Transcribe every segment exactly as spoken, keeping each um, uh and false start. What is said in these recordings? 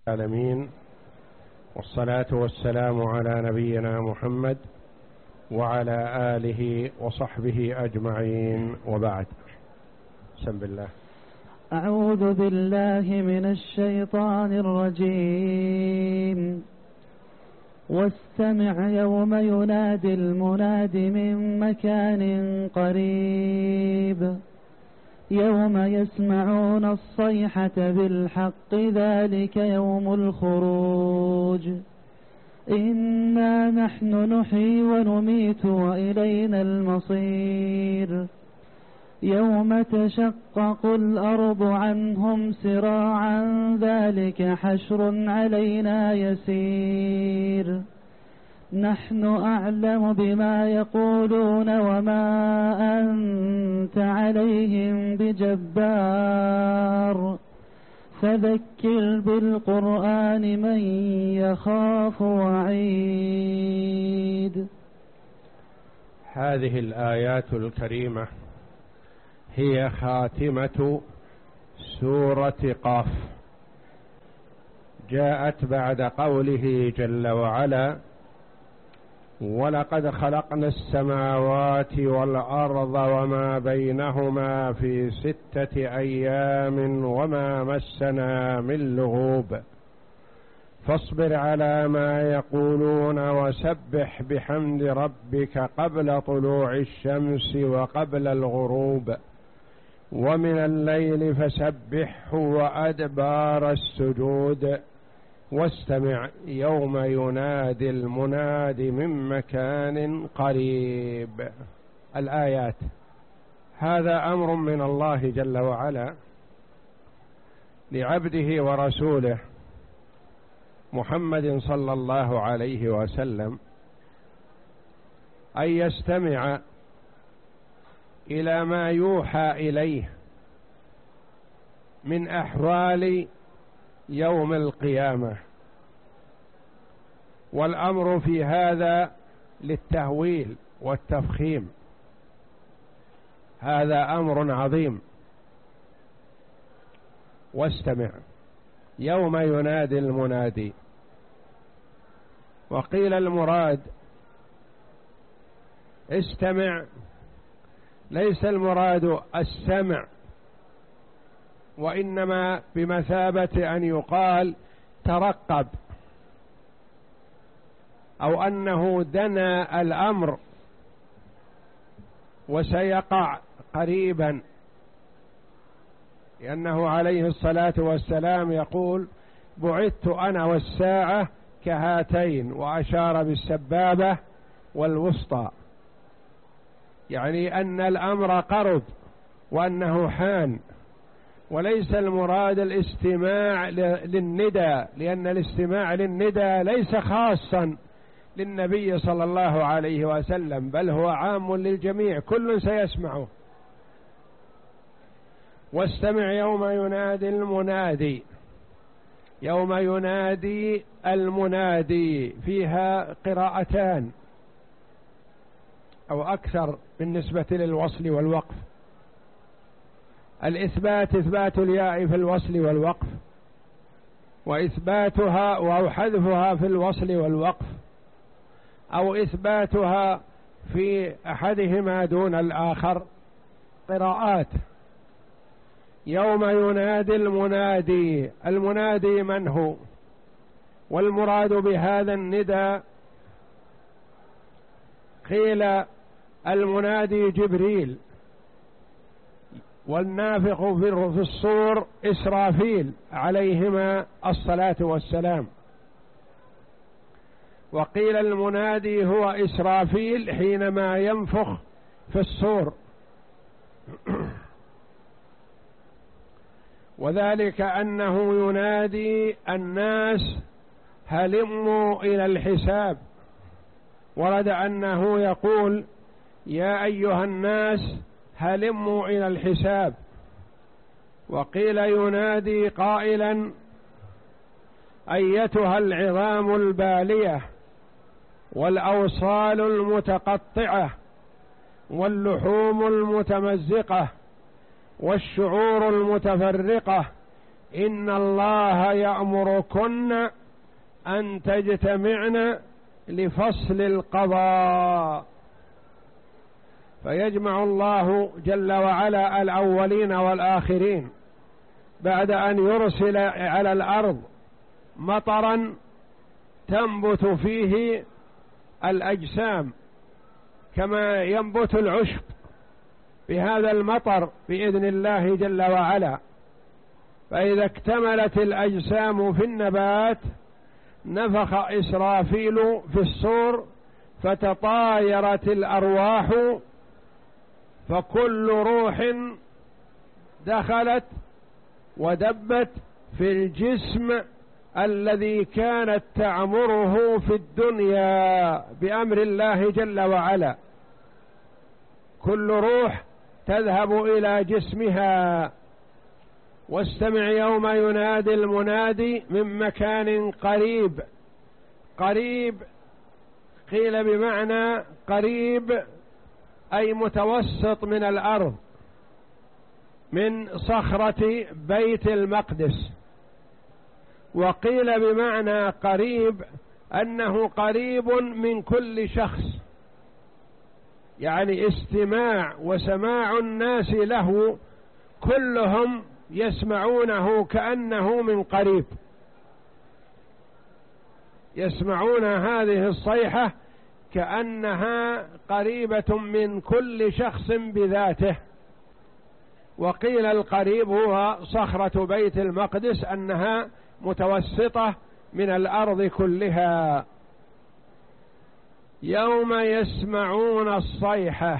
العالمين، والصلاة والسلام على نبينا محمد وعلى آله وصحبه أجمعين، وبعد. بسم الله. أعوذ بالله من الشيطان الرجيم. واستمع يوم ينادي المناد من مكان قريب، يوم يسمعون الصيحة بالحق، ذلك يوم الخروج. إنا نحن نحيي ونميت وإلينا المصير. يوم تشقق الأرض عنهم سراعا، ذلك حشر علينا يسير. نحن أعلم بما يقولون وما أنت عليهم بجبار، فذكر بالقرآن من يخاف وعيد. هذه الآيات الكريمة هي خاتمة سورة قاف، جاءت بعد قوله جل وعلا: ولقد خلقنا السماوات والأرض وما بينهما في ستة أيام وما مسنا من لغوب، فاصبر على ما يقولون وسبح بحمد ربك قبل طلوع الشمس وقبل الغروب، ومن الليل فسبحه وأدبار السجود، واستمع يوم ينادي المناد من مكان قريب. الآيات، هذا أمر من الله جل وعلا لعبده ورسوله محمد صلى الله عليه وسلم أن يستمع إلى ما يوحى إليه من أحوال يوم القيامة، والأمر في هذا للتهويل والتفخيم، هذا أمر عظيم. واستمع يوم ينادي المنادي. وقيل المراد استمع، ليس المراد السمع، وإنما بمثابة أن يقال ترقب، أو أنه دنا الأمر وسيقع قريبا، لأنه عليه الصلاة والسلام يقول: بعثت أنا والساعة كهاتين، وأشار بالسبابة والوسطى، يعني أن الأمر قرب وأنه حان. وليس المراد الاستماع للندى، لأن الاستماع للندى ليس خاصا للنبي صلى الله عليه وسلم، بل هو عام للجميع، كل سيسمعه. واستمع يوم ينادي المنادي. يوم ينادي المنادي فيها قراءتان أو أكثر بالنسبة للوصل والوقف. الإثبات إثبات الياء في الوصل والوقف، وإثباتها أو حذفها في الوصل والوقف، أو إثباتها في أحدهما دون الآخر، قراءات. يوم ينادي المنادي. المنادي من هو؟ والمراد بهذا الندى قيل المنادي جبريل، والنافخ في الصور إسرافيل عليهما الصلاة والسلام. وقيل المنادي هو إسرافيل حينما ينفخ في الصور، وذلك أنه ينادي الناس هلموا إلى الحساب. ورد أنه يقول: يا أيها الناس هلموا إلى الحساب. وقيل ينادي قائلا: أيتها العظام البالية والأوصال المتقطعة واللحوم المتمزقة والشعور المتفرقة إن الله يأمركن أن تجتمعن لفصل القضاء. فيجمع الله جل وعلا الأولين والآخرين بعد أن يرسل على الأرض مطرا تنبت فيه الأجسام كما ينبت العشب بهذا المطر بإذن الله جل وعلا. فإذا اكتملت الأجسام في النبات نفخ إسرافيل في الصور فتطايرت الأرواح، فكل روح دخلت ودبت في الجسم الذي كانت تعمره في الدنيا بأمر الله جل وعلا. كل روح تذهب إلى جسمها. واستمع يوم ينادي المنادي من مكان قريب. قريب قيل بمعنى قريب أي متوسط من الأرض، من صخرة بيت المقدس. وقيل بمعنى قريب أنه قريب من كل شخص، يعني استماع وسماع الناس له كلهم يسمعونه كأنه من قريب، يسمعون هذه الصيحة كأنها قريبة من كل شخص بذاته. وقيل القريب هو صخرة بيت المقدس أنها متوسطة من الأرض كلها. يوم يسمعون الصيحة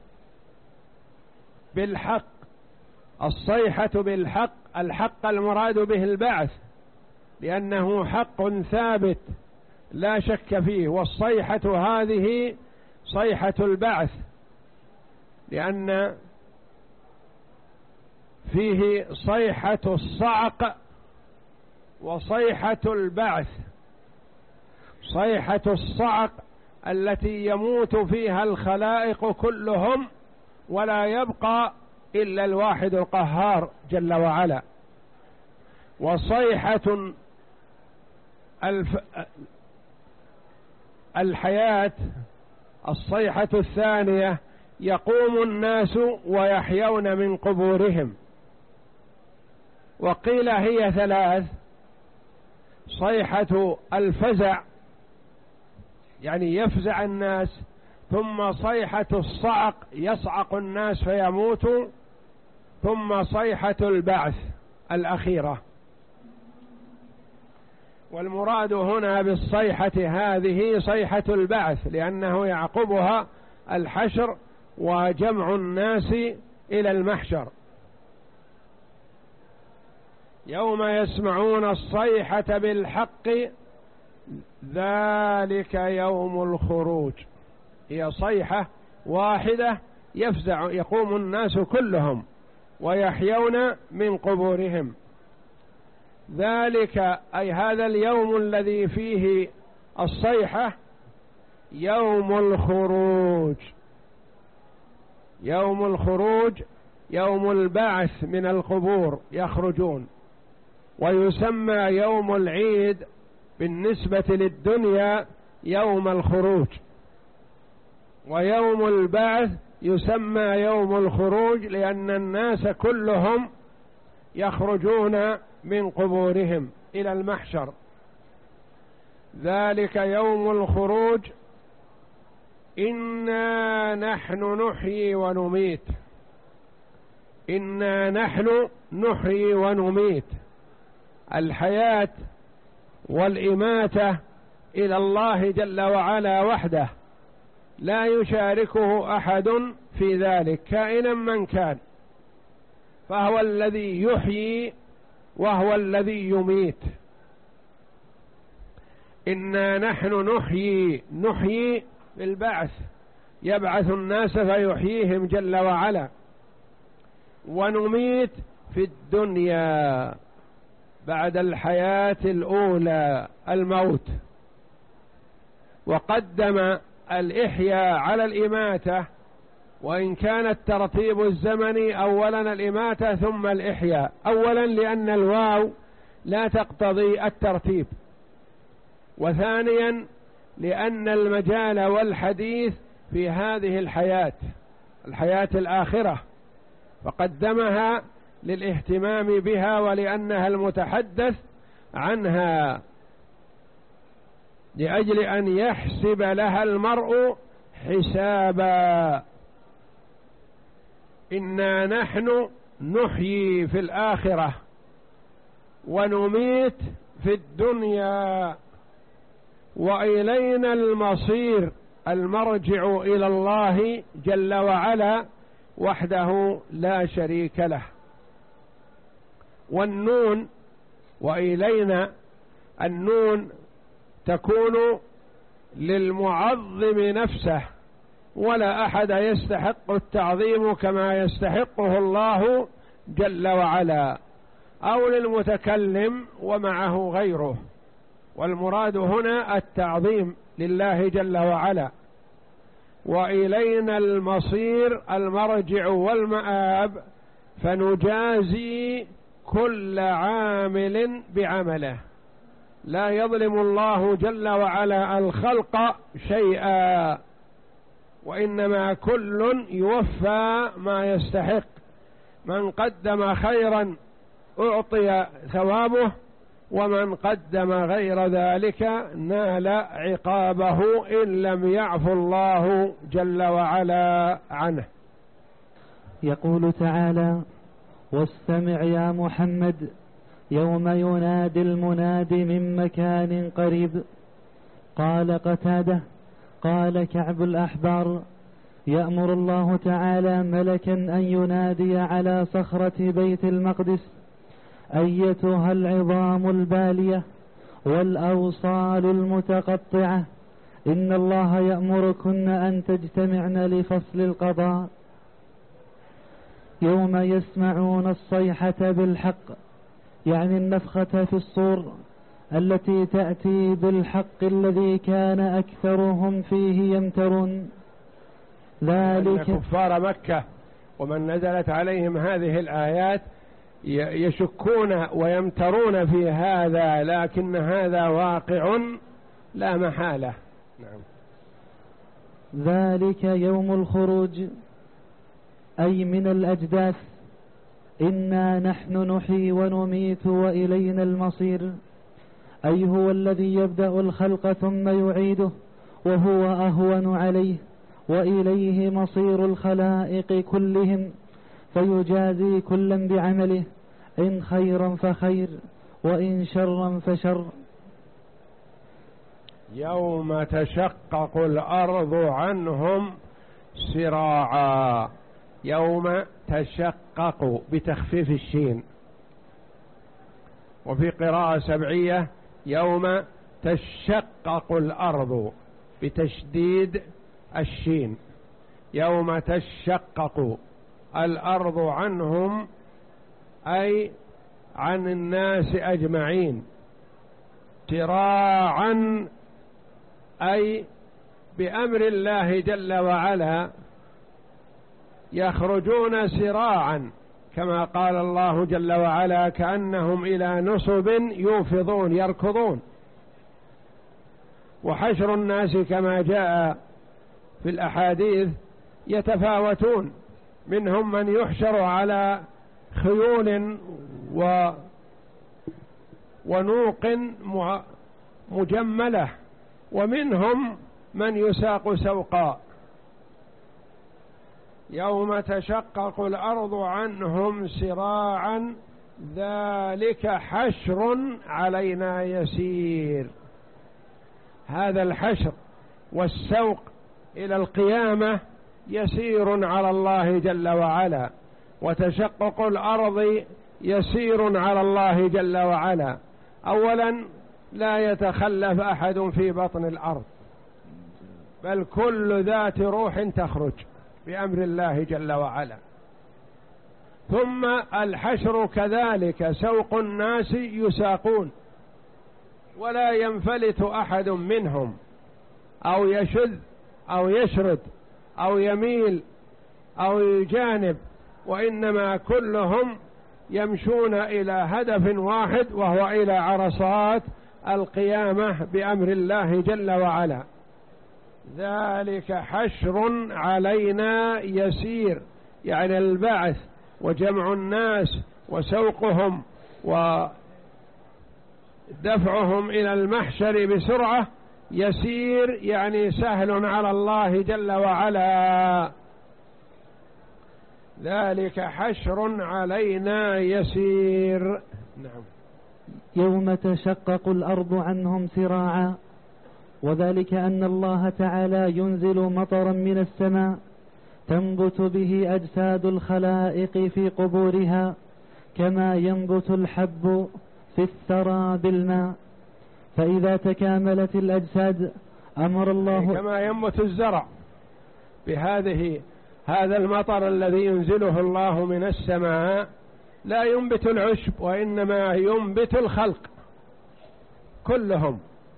بالحق. الصيحة بالحق، الحق المراد به البعث لأنه حق ثابت لا شك فيه. والصيحة هذه صيحة البعث لأن فيه صيحة الصعق وصيحة البعث. صيحة الصعق التي يموت فيها الخلائق كلهم ولا يبقى إلا الواحد القهار جل وعلا. وصيحة الف... الحياة الصيحة الثانية يقوم الناس ويحيون من قبورهم. وقيل هي ثلاث: صيحة الفزع يعني يفزع الناس، ثم صيحة الصعق يصعق الناس فيموتوا، ثم صيحة البعث الأخيرة. والمراد هنا بالصيحة هذه صيحة البعث لأنه يعقبها الحشر وجمع الناس إلى المحشر. يوم يسمعون الصيحة بالحق ذلك يوم الخروج. هي صيحة واحدة يفزع يقوم الناس كلهم ويحيون من قبورهم. ذلك أي هذا اليوم الذي فيه الصيحة يوم الخروج. يوم الخروج يوم البعث من القبور يخرجون. ويسمى يوم العيد بالنسبة للدنيا يوم الخروج، ويوم البعث يسمى يوم الخروج لأن الناس كلهم يخرجون من قبورهم إلى المحشر. ذلك يوم الخروج إنا نحن نحيي ونميت. إنا نحن نحيي ونميت. الحياة والإماتة إلى الله جل وعلا وحده لا يشاركه أحد في ذلك كائنا من كان، فهو الذي يحيي وهو الذي يميت. إنا نحن نحيي نحيي بالبعث، يبعث الناس فيحييهم جل وعلا، ونميت في الدنيا بعد الحياة الأولى الموت. وقدم الإحياء على الإماتة وإن كان الترتيب الزمني أولا الإماتة ثم الإحياء، أولا لأن الواو لا تقتضي الترتيب، وثانيا لأن المجال والحديث في هذه الحياة الحياة الآخرة، فقدمها للاهتمام بها ولأنها المتحدث عنها، لأجل أن يحسب لها المرء حسابا. إنا نحن نحيي في الآخرة ونميت في الدنيا وإلينا المصير، المرجع إلى الله جل وعلا وحده لا شريك له. والنون وإلينا، النون تكون للمعظم نفسه، ولا أحد يستحق التعظيم كما يستحقه الله جل وعلا، أو للمتكلم ومعه غيره، والمراد هنا التعظيم لله جل وعلا. وإلينا المصير المرجع والمآب، فنجازي كل عامل بعمله، لا يظلم الله جل وعلا الخلق شيئا، وإنما كل يوفى ما يستحق. من قدم خيرا أعطي ثوابه، ومن قدم غير ذلك نال عقابه إن لم يعفو الله جل وعلا عنه. يقول تعالى: واستمع يا محمد يوم ينادي المناد من مكان قريب. قال قتادة: قال كعب الأحبار: يأمر الله تعالى ملكا أن ينادي على صخرة بيت المقدس: أيتها العظام البالية والأوصال المتقطعة، إن الله يأمركن أن تجتمعن لفصل القضاء. يوم يسمعون الصيحة بالحق، يعني النفخة في الصور التي تأتي بالحق الذي كان أكثرهم فيه يمترون. ذلك كفار مكة ومن نزلت عليهم هذه الآيات يشكون ويمترون في هذا، لكن هذا واقع لا محالة. نعم. ذلك يوم الخروج، أي من الأجداث. إنا نحن نحيي ونميت وإلينا المصير، أي هو الذي يبدأ الخلق ثم يعيده، وهو أهون عليه، وإليه مصير الخلائق كلهم، فيجازي كلا بعمله، إن خيرا فخير وإن شرا فشر. يوم تشقق الأرض عنهم سراعا، يوم تشقق بتخفيف الشين، وفي قراءة سبعية يوم تشقق الأرض بتشديد الشين، يوم تشقق الأرض عنهم أي عن الناس أجمعين، سراعا أي بأمر الله جل وعلا يخرجون سراعا، كما قال الله جل وعلا: كأنهم إلى نصب يوفضون يركضون. وحشر الناس كما جاء في الأحاديث يتفاوتون، منهم من يحشر على خيول و ونوق مجملة، ومنهم من يساق سوقا. يوم تشقق الأرض عنهم سراعا ذلك حشر علينا يسير. هذا الحشر والسوق إلى القيامة يسير على الله جل وعلا، وتشقق الأرض يسير على الله جل وعلا. أولا لا يتخلف أحد في بطن الأرض، بل كل ذات روح تخرج بأمر الله جل وعلا. ثم الحشر كذلك، سوق الناس يساقون، ولا ينفلت أحد منهم، أو يشذ أو يشرد أو يميل أو الجانب، وإنما كلهم يمشون إلى هدف واحد، وهو إلى عرصات القيامة بأمر الله جل وعلا. ذلك حشر علينا يسير، يعني البعث وجمع الناس وسوقهم ودفعهم إلى المحشر بسرعة يسير، يعني سهل على الله جل وعلا. ذلك حشر علينا يسير. نعم. يوم تشقق الأرض عنهم سراعا، وذلك أن الله تعالى ينزل مطرا من السماء تنبت به أجساد الخلائق في قبورها، كما ينبت الحب في الثرى بالماء. فإذا تكاملت الأجساد أمر الله، كما ينبت الزرع بهذه هذا المطر الذي ينزله الله من السماء، لا ينبت العشب وإنما ينبت الخلق كلهم،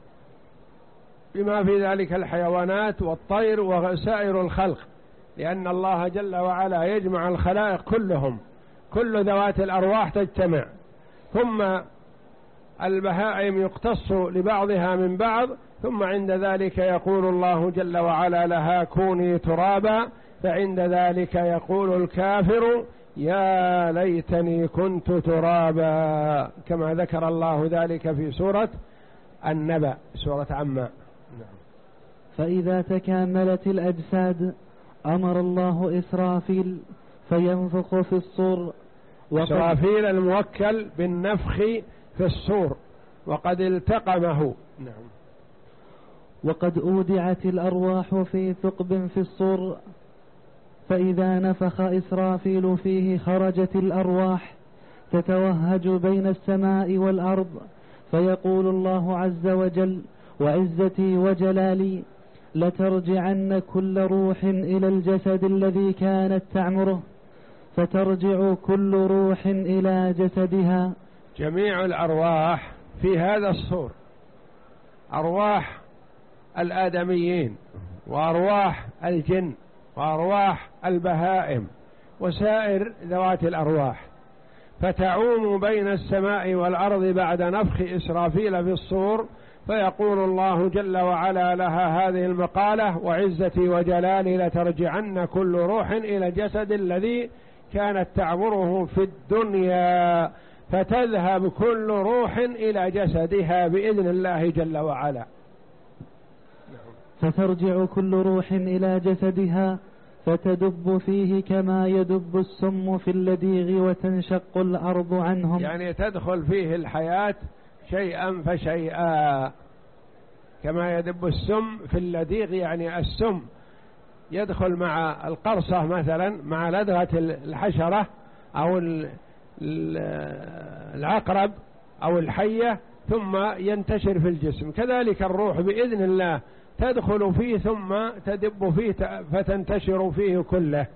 بما في ذلك الحيوانات والطير وسائر الخلق، لأن الله جل وعلا يجمع الخلائق كلهم، كل ذوات الأرواح تجتمع، ثم البهائم يقتص لبعضها من بعض، ثم عند ذلك يقول الله جل وعلا لها كوني ترابا، فعند ذلك يقول الكافر يا ليتني كنت ترابا، كما ذكر الله ذلك في سورة النبأ، سورة عما. فإذا تكاملت الأجساد أمر الله إسرافيل فينفخ في الصور. إسرافيل الموكل بالنفخ في الصور، وقد التقمه. نعم. وقد أودعت الأرواح في ثقب في الصور، فإذا نفخ إسرافيل فيه خرجت الأرواح تتوهج بين السماء والأرض، فيقول الله عز وجل وعزتي وجلالي لترجعن كل روح إلى الجسد الذي كانت تعمره، فترجع كل روح إلى جسدها. جميع الأرواح في هذا الصور، أرواح الآدميين وأرواح الجن وأرواح البهائم وسائر ذوات الأرواح، فتعوم بين السماء والأرض بعد نفخ إسرافيل في الصور، فيقول الله جل وعلا لها هذه المقالة وعزتي وجلالي لترجعن كل روح إلى الجسد الذي كانت تعمره في الدنيا، فتذهب كل روح إلى جسدها بإذن الله جل وعلا. فترجع كل روح إلى جسدها فتدب فيه كما يدب السم في اللديغ وتنشق الأرض عنهم، يعني تدخل فيه الحياة شيئا فشيئا، كما يدب السم في اللديغ، يعني السم يدخل مع القرصة مثلا، مع لدغة الحشرة أو العقرب أو الحية، ثم ينتشر في الجسم. كذلك الروح بإذن الله تدخل فيه ثم تدب فيه فتنتشر فيه كله.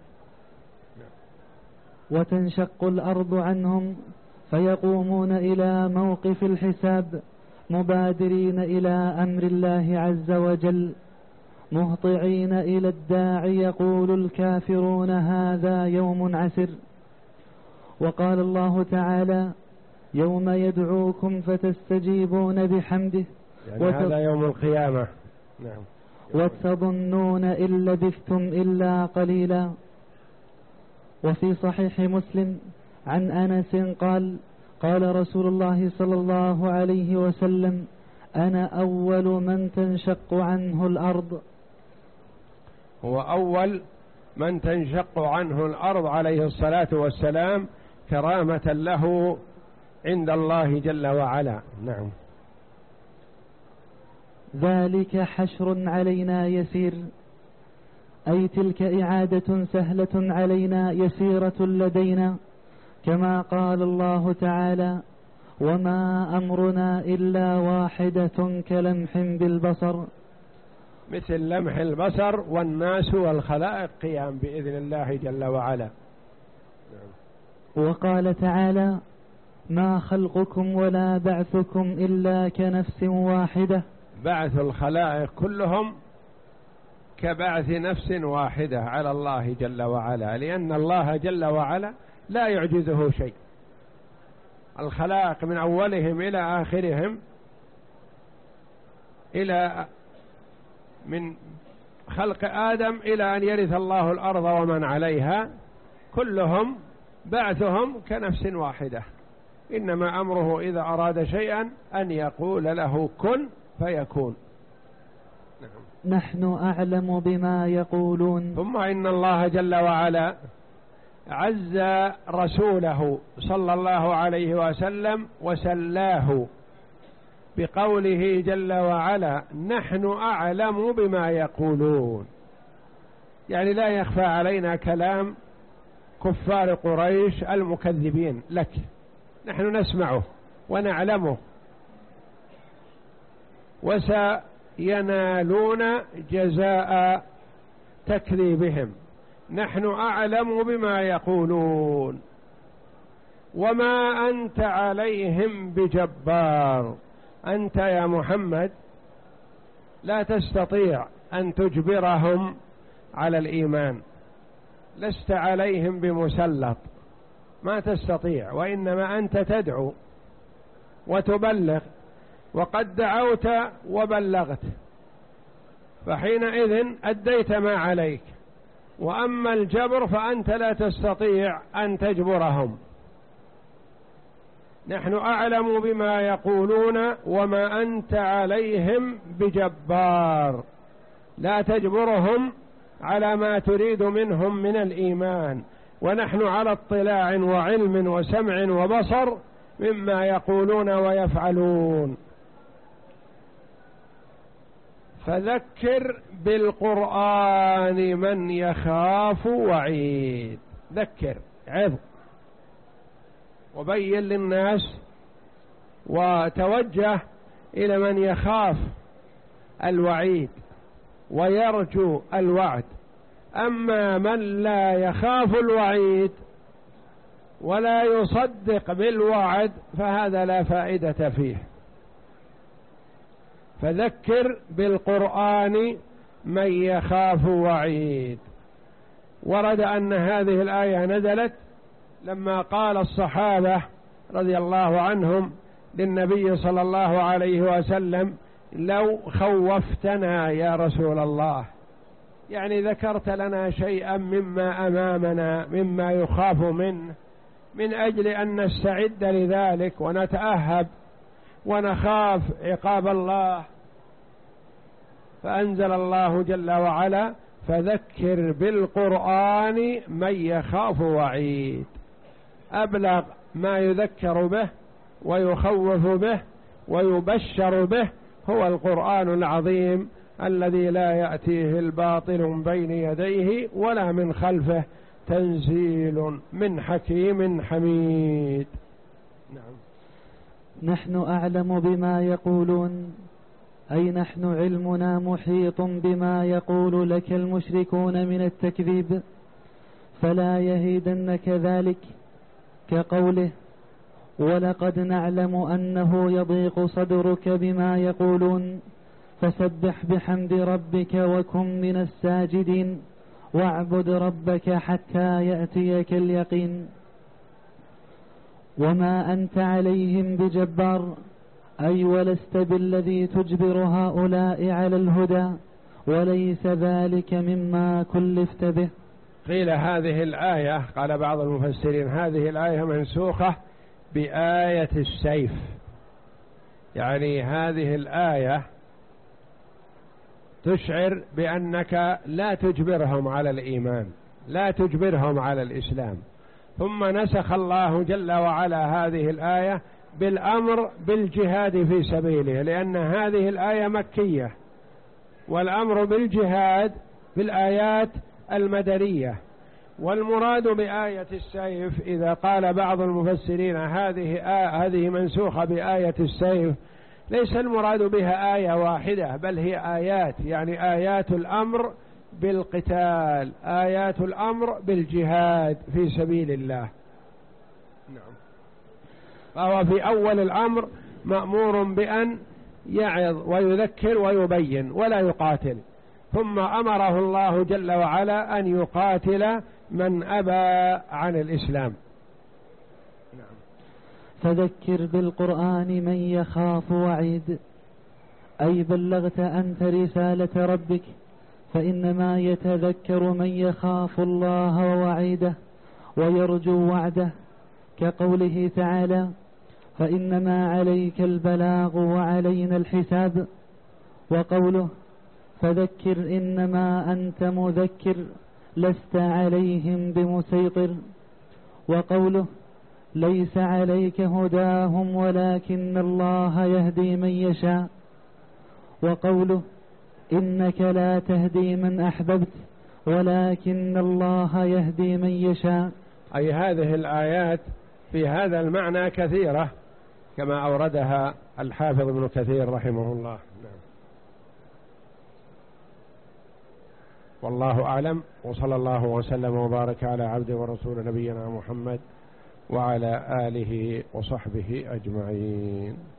وتنشق الأرض عنهم فيقومون إلى موقف الحساب مبادرين إلى أمر الله عز وجل مهطعين إلى الداعي، يقول الكافرون هذا يوم عسر. وقال الله تعالى يوم يدعوكم فتستجيبون بحمده، يعني وت... هذا يوم القيامة. نعم. وتظنون إن لبثتم إلا قليلا. وفي صحيح مسلم عن أنس قال قال رسول الله صلى الله عليه وسلم أنا أول من تنشق عنه الأرض. هو أول من تنشق عنه الأرض عليه الصلاة والسلام كرامة له عند الله جل وعلا. نعم. ذلك حشر علينا يسير، أي تلك إعادة سهلة علينا يسيرة لدينا، كما قال الله تعالى وما أمرنا إلا واحدة كلمح بالبصر، مثل لمح البصر، والناس والخلائق قيام بإذن الله جل وعلا. وقال تعالى ما خلقكم ولا بعثكم إلا كنفس واحدة، بعث الخلائق كلهم كبعث نفس واحدة على الله جل وعلا، لأن الله جل وعلا لا يعجزه شيء. الخلائق من أولهم إلى آخرهم، إلى من خلق آدم إلى أن يرث الله الأرض ومن عليها، كلهم بعثهم كنفس واحدة، إنما أمره إذا أراد شيئا أن يقول له كن فيكون. نعم. نحن أعلم بما يقولون. ثم إن الله جل وعلا عز رسوله صلى الله عليه وسلم وسلاه بقوله جل وعلا نحن أعلم بما يقولون، يعني لا يخفى علينا كلام كفار قريش المكذبين لك، نحن نسمعه ونعلمه، وسينالون جزاء تكذيبهم. نحن أعلم بما يقولون وما أنت عليهم بجبار. أنت يا محمد لا تستطيع أن تجبرهم على الإيمان، لست عليهم بمسلط، ما تستطيع، وإنما أنت تدعو وتبلغ، وقد دعوت وبلغت، فحينئذ أديت ما عليك. وأما الجبر فأنت لا تستطيع أن تجبرهم. نحن أعلم بما يقولون وما أنت عليهم بجبار، لا تجبرهم على ما تريد منهم من الإيمان، ونحن على اطلاع وعلم وسمع وبصر مما يقولون ويفعلون. فذكر بالقرآن من يخاف وعيد. ذكر، عظ، وبين للناس وتوجه إلى من يخاف الوعيد ويرجو الوعد. أما من لا يخاف الوعيد ولا يصدق بالوعد فهذا لا فائدة فيه. فذكر بالقرآن من يخاف وعيد. ورد أن هذه الآية نزلت لما قال الصحابة رضي الله عنهم للنبي صلى الله عليه وسلم لو خوفتنا يا رسول الله، يعني ذكرت لنا شيئا مما أمامنا مما يخاف منه، من أجل أن نستعد لذلك ونتأهب ونخاف عقاب الله. فأنزل الله جل وعلا فذكر بالقرآن من يخاف وعيد. أبلغ ما يذكر به ويخوف به ويبشر به هو القرآن العظيم الذي لا يأتيه الباطل من بين يديه ولا من خلفه، تنزيل من حكيم حميد. نعم. نحن أعلم بما يقولون، أي نحن علمنا محيط بما يقول لك المشركون من التكذيب، فلا يهيدنك ذلك، كقوله ولقد نعلم أنه يضيق صدرك بما يقولون فسبح بحمد ربك وكن من الساجدين واعبد ربك حتى يأتيك اليقين. وما أنت عليهم بجبار، أي ولست بالذي تجبر هؤلاء على الهدى، وليس ذلك مما كلفت به. قيل هذه الآية، قال بعض المفسرين هذه الآية منسوخة بآية السيف، يعني هذه الآية تشعر بأنك لا تجبرهم على الإيمان، لا تجبرهم على الإسلام. ثم نسخ الله جل وعلا هذه الآية بالأمر بالجهاد في سبيله، لأن هذه الآية مكية، والأمر بالجهاد بالآيات المدنية. والمراد بآية السيف إذا قال بعض المفسرين هذه آية هذه منسوخة بآية السيف، ليس المراد بها آية واحدة، بل هي آيات، يعني آيات الأمر بالقتال، آيات الأمر بالجهاد في سبيل الله. نعم. فهو في أول الأمر مأمور بأن يعظ ويذكر ويبين ولا يقاتل، ثم أمره الله جل وعلا أن يقاتل من أبى عن الإسلام. فذكر بالقرآن من يخاف وعيد، أي بلغت أنت رسالة ربك، فإنما يتذكر من يخاف الله ووعيده ويرجو وعده، كقوله تعالى: فإنما عليك البلاغ وعلينا الحساب. وقوله: فذكر إنما أنت مذكر لست عليهم بمسيطر. وقوله: ليس عليك هداهم ولكن الله يهدي من يشاء. وقوله: إنك لا تهدي من أحببت ولكن الله يهدي من يشاء. أي هذه الآيات في هذا المعنى كثيرة كما أوردها الحافظ ابن كثير رحمه الله. والله أعلم، وصلى الله وسلم وبارك على عبده ورسول نبينا محمد وعلى آله وصحبه أجمعين.